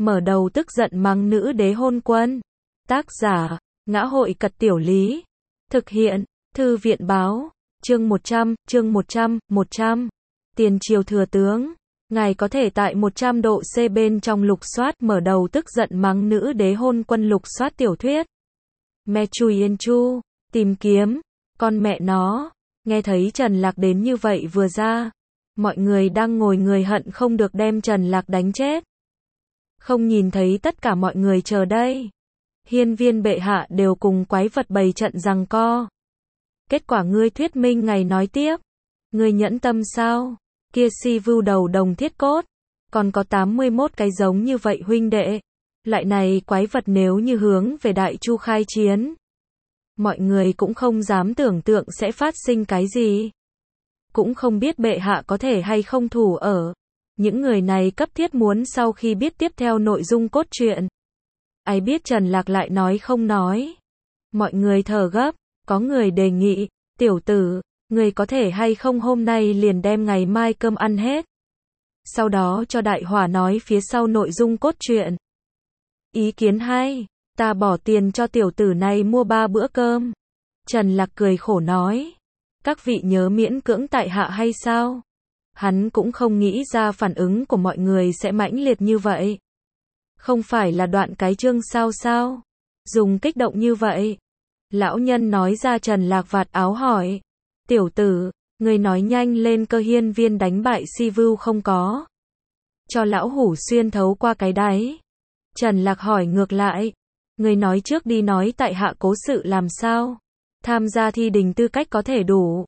mở đầu tức giận mắng nữ đế hôn quân. Tác giả, Ngã hội Cật Tiểu Lý. Thực hiện, Thư viện Báo. Chương 100. Tiền triều thừa tướng. Ngài có thể tại 100 độ C bên trong lục soát mở đầu tức giận mắng nữ đế hôn quân lục soát tiểu thuyết. Me Chui Yên Chu, tìm kiếm, con mẹ nó. Nghe thấy Trần Lạc đến như vậy vừa ra, mọi người đang ngồi người hận không được đem Trần Lạc đánh chết. Không nhìn thấy tất cả mọi người chờ đây. Hiên viên bệ hạ đều cùng quái vật bày trận giằng co. Kết quả ngươi thuyết minh ngày nói tiếp. Ngươi nhẫn tâm sao? Kia si vưu đầu đồng thiết cốt. Còn có 81 cái giống như vậy huynh đệ. Lại này quái vật nếu như hướng về Đại Chu khai chiến. Mọi người cũng không dám tưởng tượng sẽ phát sinh cái gì. Cũng không biết bệ hạ có thể hay không thủ ở. Những người này cấp thiết muốn sau khi biết tiếp theo nội dung cốt truyện. Ai biết Trần Lạc lại nói không nói. Mọi người thở gấp, có người đề nghị, tiểu tử, người có thể hay không hôm nay liền đem ngày mai cơm ăn hết. Sau đó cho đại hỏa nói phía sau nội dung cốt truyện. Ý kiến hay, ta bỏ tiền cho tiểu tử này mua 3 bữa cơm. Trần Lạc cười khổ nói, các vị nhớ miễn cưỡng tại hạ hay sao? Hắn cũng không nghĩ ra phản ứng của mọi người sẽ mãnh liệt như vậy. Không phải là đoạn cái chương sao? Dùng kích động như vậy. Lão nhân nói ra. Trần Lạc vạt áo hỏi. Tiểu tử, người nói nhanh lên cơ hiên viên đánh bại si vưu không có. Cho lão hủ xuyên thấu qua cái đáy. Trần Lạc hỏi ngược lại. Người nói trước đi nói tại hạ cố sự làm sao? Tham gia thi đình tư cách có thể đủ.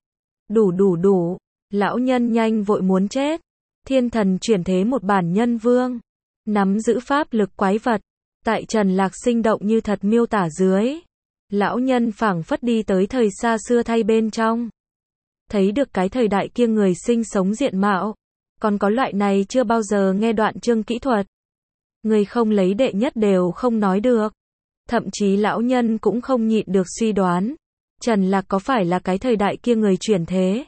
Đủ. Lão nhân nhanh vội muốn chết. Thiên thần chuyển thế một bản nhân vương. Nắm giữ pháp lực quái vật. Tại Trần Lạc sinh động như thật miêu tả dưới. Lão nhân phảng phất đi tới thời xa xưa thay bên trong. Thấy được cái thời đại kia người sinh sống diện mạo. Còn có loại này chưa bao giờ nghe đoạn chương kỹ thuật. Người không lấy đệ nhất đều không nói được. Thậm chí lão nhân cũng không nhịn được suy đoán. Trần Lạc có phải là cái thời đại kia người chuyển thế?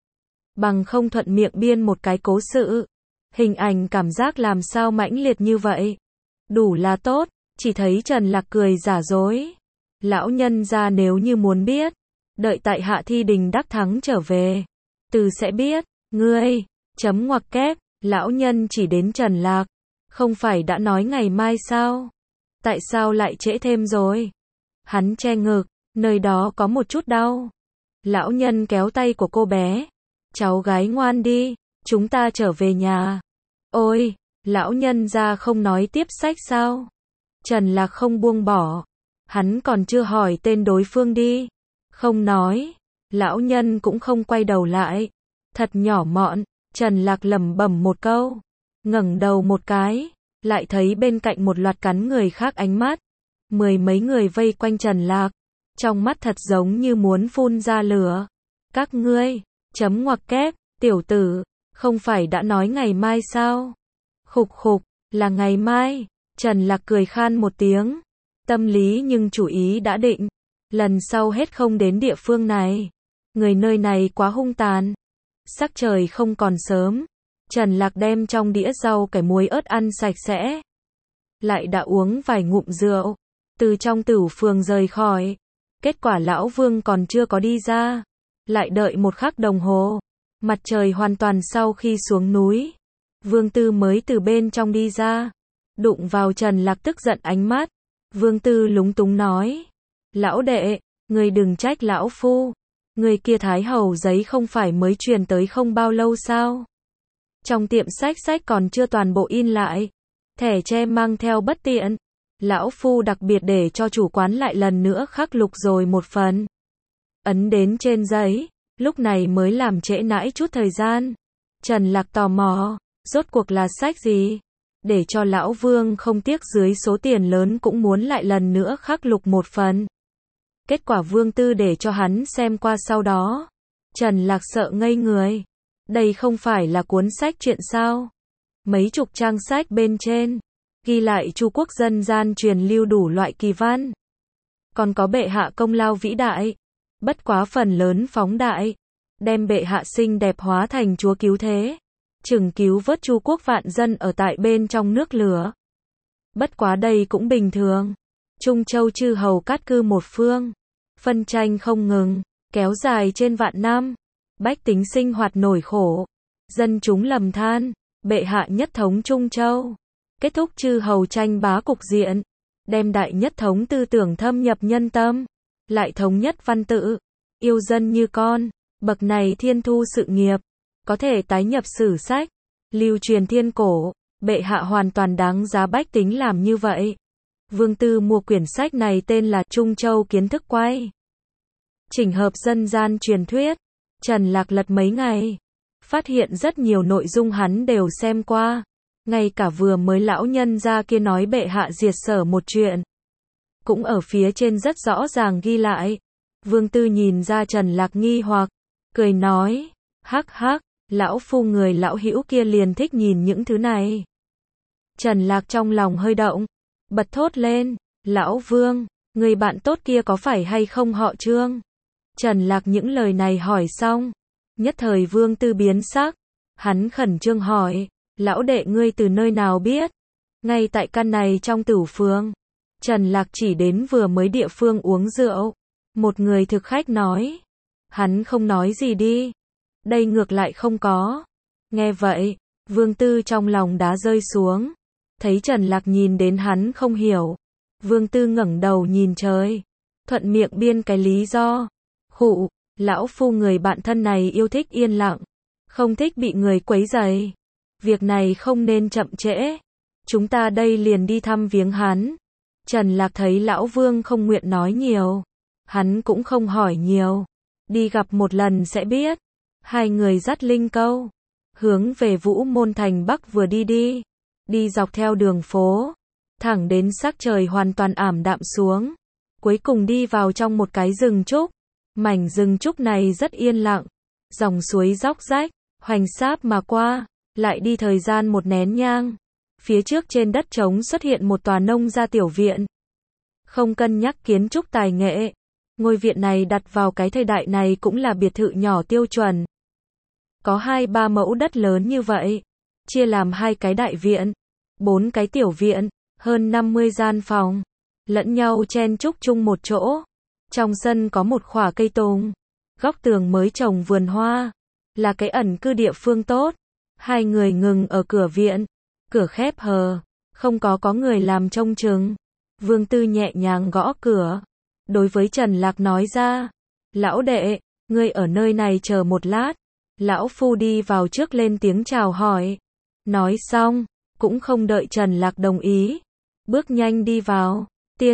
Bằng không thuận miệng biên một cái cố sự. Hình ảnh cảm giác làm sao mãnh liệt như vậy. Đủ là tốt, chỉ thấy Trần Lạc cười giả dối. Lão nhân ra nếu như muốn biết. Đợi tại hạ thi đình đắc thắng trở về. Từ sẽ biết, ngươi, chấm ngoặc kép, lão nhân chỉ đến Trần Lạc. Không phải đã nói ngày mai sao? Tại sao lại trễ thêm rồi? Hắn che ngực, nơi đó có một chút đau. Lão nhân kéo tay của cô bé. Cháu gái ngoan đi, chúng ta trở về nhà. Ôi, lão nhân ra không nói tiếp sách sao? Trần Lạc không buông bỏ. Hắn còn chưa hỏi tên đối phương đi. Không nói. Lão nhân cũng không quay đầu lại. Thật nhỏ mọn. Trần Lạc lẩm bẩm một câu. Ngẩng đầu một cái. Lại thấy bên cạnh một loạt cắn người khác ánh mắt. 10 mấy người vây quanh Trần Lạc. Trong mắt thật giống như muốn phun ra lửa. Các ngươi, chấm ngoặc kép, tiểu tử, không phải đã nói ngày mai sao? Khục, là ngày mai. Trần Lạc cười khan một tiếng. Tâm lý nhưng chủ ý đã định. Lần sau hết không đến địa phương này. Người nơi này quá hung tàn. Sắc trời không còn sớm. Trần Lạc đem trong đĩa rau cải muối ớt ăn sạch sẽ. Lại đã uống vài ngụm rượu. Từ trong tửu phường rời khỏi. Kết quả lão vương còn chưa có đi ra. Lại đợi một khắc đồng hồ. Mặt trời hoàn toàn sau khi xuống núi. Vương Tư mới từ bên trong đi ra. Đụng vào Trần Lạc tức giận ánh mắt. Vương Tư lúng túng nói. Lão đệ, người đừng trách lão phu. Người kia thái hầu giấy không phải mới truyền tới không bao lâu sao? Trong tiệm sách còn chưa toàn bộ in lại. Thẻ tre mang theo bất tiện. Lão phu đặc biệt để cho chủ quán lại lần nữa khắc lục rồi một phần. Ấn đến trên giấy. Lúc này mới làm trễ nãi chút thời gian. Trần Lạc tò mò. Rốt cuộc là sách gì? Để cho lão vương không tiếc dưới số tiền lớn cũng muốn lại lần nữa khắc lục một phần. Kết quả Vương Tư để cho hắn xem qua sau đó. Trần Lạc sợ ngây người. Đây không phải là cuốn sách truyện sao? Mấy chục trang sách bên trên. Ghi lại Chu quốc dân gian truyền lưu đủ loại kỳ văn. Còn có bệ hạ công lao vĩ đại. Bất quá phần lớn phóng đại. Đem bệ hạ xinh đẹp hóa thành chúa cứu thế. Chừng cứu vớt Chu quốc vạn dân ở tại bên trong nước lửa. Bất quá đây cũng bình thường. Trung Châu chư hầu cát cư một phương, phân tranh không ngừng, kéo dài trên vạn năm, bách tính sinh hoạt nổi khổ, dân chúng lầm than, bệ hạ nhất thống Trung Châu, kết thúc chư hầu tranh bá cục diện, đem đại nhất thống tư tưởng thâm nhập nhân tâm, lại thống nhất văn tự, yêu dân như con, bậc này thiên thu sự nghiệp, có thể tái nhập sử sách, lưu truyền thiên cổ, bệ hạ hoàn toàn đáng giá bách tính làm như vậy. Vương Tư mua quyển sách này tên là Trung Châu Kiến Thức Quay. Chỉnh hợp dân gian truyền thuyết. Trần Lạc lật mấy ngày, phát hiện rất nhiều nội dung hắn đều xem qua. Ngay cả vừa mới lão nhân gia kia nói bệ hạ diệt Sở một chuyện, cũng ở phía trên rất rõ ràng ghi lại. Vương Tư nhìn ra Trần Lạc nghi hoặc, cười nói, hắc hắc, lão phu người lão hữu kia liền thích nhìn những thứ này. Trần Lạc trong lòng hơi động, bật thốt lên, lão Vương, người bạn tốt kia có phải hay không họ Trương? Trần Lạc những lời này hỏi xong, nhất thời Vương Tư biến sắc, hắn khẩn trương hỏi, lão đệ ngươi từ nơi nào biết? Ngay tại căn này trong tử phường. Trần Lạc chỉ đến vừa mới địa phương uống rượu, một người thực khách nói, hắn không nói gì đi, đây ngược lại không có. Nghe vậy, Vương Tư trong lòng đá rơi xuống, thấy Trần Lạc nhìn đến hắn không hiểu, Vương Tư ngẩng đầu nhìn trời, thuận miệng biên cái lý do, khụ, lão phu người bạn thân này yêu thích yên lặng, không thích bị người quấy rầy, việc này không nên chậm trễ, chúng ta đây liền đi thăm viếng hắn. Trần Lạc thấy lão Vương không nguyện nói nhiều, hắn cũng không hỏi nhiều, đi gặp một lần sẽ biết. Hai người dắt linh câu, hướng về Vũ Môn thành Bắc vừa đi dọc theo đường phố, thẳng đến sắc trời hoàn toàn ảm đạm xuống, cuối cùng đi vào trong một cái rừng trúc. Mảnh rừng trúc này rất yên lặng, dòng suối róc rách, hoành sáp mà qua, lại đi thời gian một nén nhang. Phía trước trên đất trống xuất hiện một tòa nông gia tiểu viện. Không cân nhắc kiến trúc tài nghệ, ngôi viện này đặt vào cái thời đại này cũng là biệt thự nhỏ tiêu chuẩn. Có 2-3 mẫu đất lớn như vậy, chia làm 2 cái đại viện, 4 cái tiểu viện, hơn 50 gian phòng, lẫn nhau chen chúc chung một chỗ. Trong sân có một khỏa cây tùng, góc tường mới trồng vườn hoa, là cái ẩn cư địa phương tốt. Hai người ngừng ở cửa viện, cửa khép hờ, không có người làm trông chừng. Vương Tư nhẹ nhàng gõ cửa, đối với Trần Lạc nói ra, lão đệ, ngươi ở nơi này chờ một lát, lão phu đi vào trước lên tiếng chào hỏi. Nói xong, cũng không đợi Trần Lạc đồng ý, bước nhanh đi vào.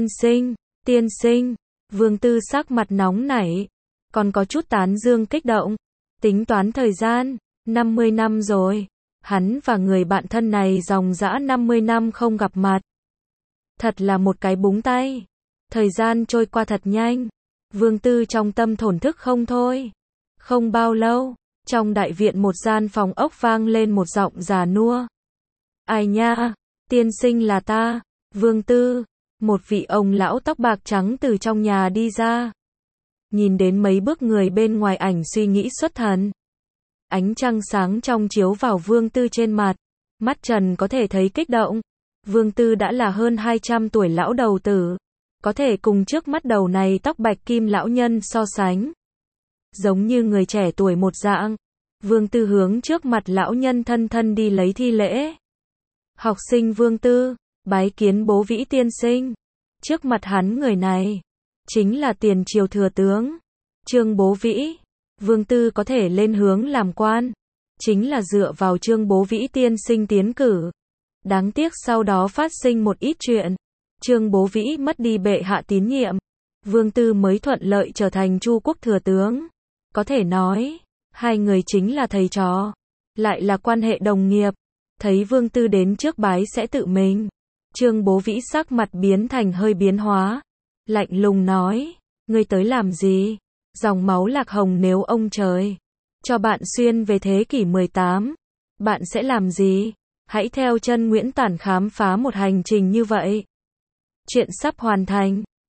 Tiên sinh, Vương Tư sắc mặt nóng nảy, còn có chút tán dương kích động, tính toán thời gian, 50 năm rồi, hắn và người bạn thân này dòng dã 50 năm không gặp mặt. Thật là một cái búng tay, thời gian trôi qua thật nhanh, Vương Tư trong tâm thổn thức không thôi. Không bao lâu, trong đại viện một gian phòng ốc vang lên một giọng già nua. Ai nha, tiên sinh là ta, Vương Tư. Một vị ông lão tóc bạc trắng từ trong nhà đi ra. Nhìn đến mấy bước người bên ngoài ảnh suy nghĩ xuất thần. Ánh trăng sáng trong chiếu vào Vương Tư trên mặt. Mắt Trần có thể thấy kích động. Vương Tư đã là hơn 200 tuổi lão đầu tử. Có thể cùng trước mắt đầu này tóc bạch kim lão nhân so sánh. Giống như người trẻ tuổi một dạng. Vương Tư hướng trước mặt lão nhân thân thân đi lấy thi lễ. Học sinh Vương Tư, bái kiến bố Vĩ tiên sinh. Trước mặt hắn người này, chính là tiền triều thừa tướng, Trương Bố Vĩ. Vương Tư có thể lên hướng làm quan, chính là dựa vào Trương Bố Vĩ tiên sinh tiến cử. Đáng tiếc sau đó phát sinh một ít chuyện, Trương Bố Vĩ mất đi bệ hạ tín nhiệm, Vương Tư mới thuận lợi trở thành Chu quốc thừa tướng. Có thể nói, hai người chính là thầy trò, lại là quan hệ đồng nghiệp. Thấy Vương Tư đến trước bái sẽ tự mình, Trương Bố Vĩ sắc mặt biến thành hơi biến hóa, lạnh lùng nói, ngươi tới làm gì? Dòng máu Lạc Hồng nếu ông trời cho bạn xuyên về thế kỷ 18, bạn sẽ làm gì? Hãy theo chân Nguyễn Tản khám phá một hành trình như vậy. Chuyện sắp hoàn thành.